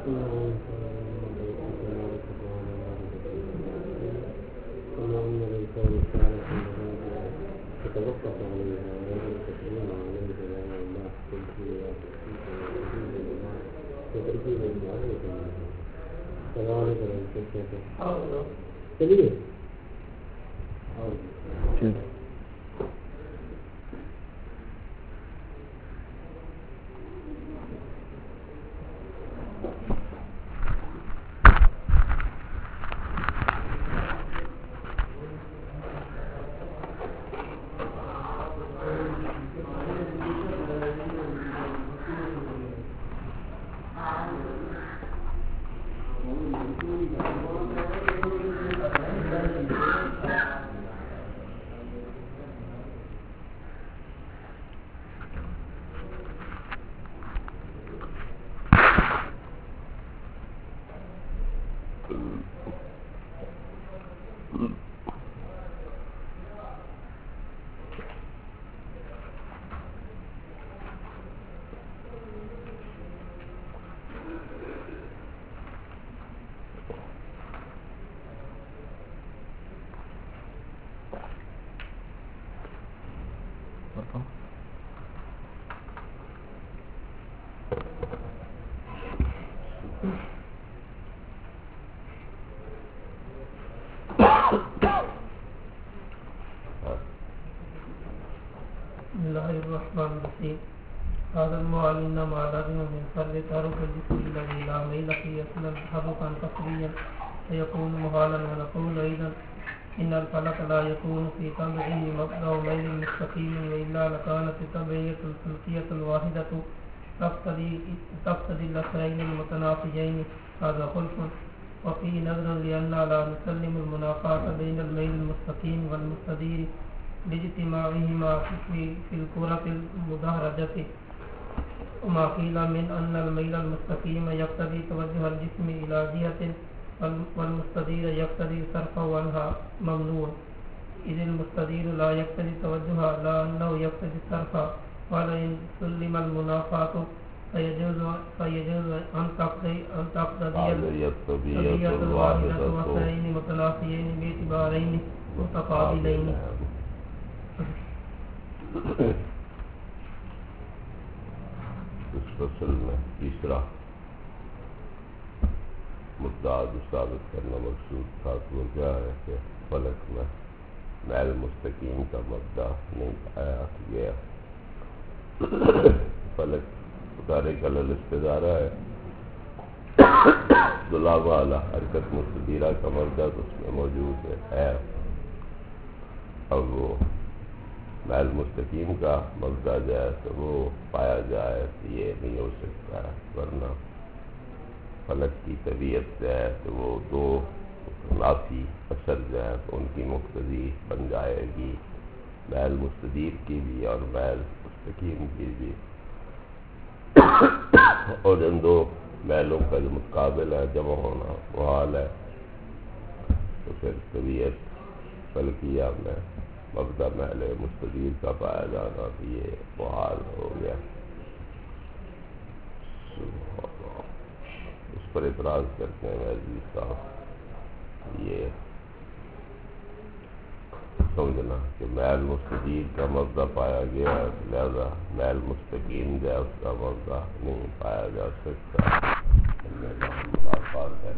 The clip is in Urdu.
چلیے الرحمن الرحيم. هذا المعلم ما لازم من فرد تعرف الجسم الذي لا ميل فيه أصلا تحركا قصريا فيكون محالا. ونقول أيضا إن الفلك لا يكون في طبعه مبدأ ميل مستقيم وإلا لكانت الطبيعية الفلكية الواحدة تقتضي الأثرين المتنافيين. هذا خلف وفيه نظر لأننا لا نسلم المنافاة بين الميل المستقيم والمستدير لاجتماعهما في الكرة المدحرجة. وما قيل من أن الميل المستقيم يقتضي توجه الجسم إلى جهة والمستدير يقتضي صرفه عنها ممنوع، إذ المستدير لا يقتضي توجهها لا أنه يقتضي صرفها. ولئن سلم المنافاة فيجوز أن تقتضي الطبيعة الواحدة وأثرين متنافيين باعتبارين متقابلين. اس فصل میں تیسرا مدعا جو ثابت کرنا مقصود تھا وہ کیا ہے کہ فلک میں میل مستقیم کا مبدا نہیں پایا گیا. فلک متحرک علی الاستدارہ ہے، دلالہ والا حرکت مستدیرہ کا مبدا تو اس میں موجود ہے. اب وہ میل مستقیم کا مبدا جائے تو وہ پایا جائے تو یہ نہیں ہو سکتا ہے، ورنہ فلک کی طبیعت جو ہے تو وہ دو نافی اثر جو ہے تو ان کی مقتضی بن جائے گی، میل مستدیر کی بھی اور میل مستقیم کی بھی. اور ان دو میلوں کا جو متقابل ہے جمع ہونا محال ہے، تو پھر طبیعت فلکیہ میں مبدا میل مستدیر کا پایا جانا بھی یہ محال ہو گیا. اس پر اعتراض کرتے ہیں عزیز صاحب، یہ سمجھنا کہ میل مستدیر کا مبدا پایا گیا لہذا میل مستقیم جو ہے اس کا مبدا نہیں پایا جا سکتا. ملاقات ہے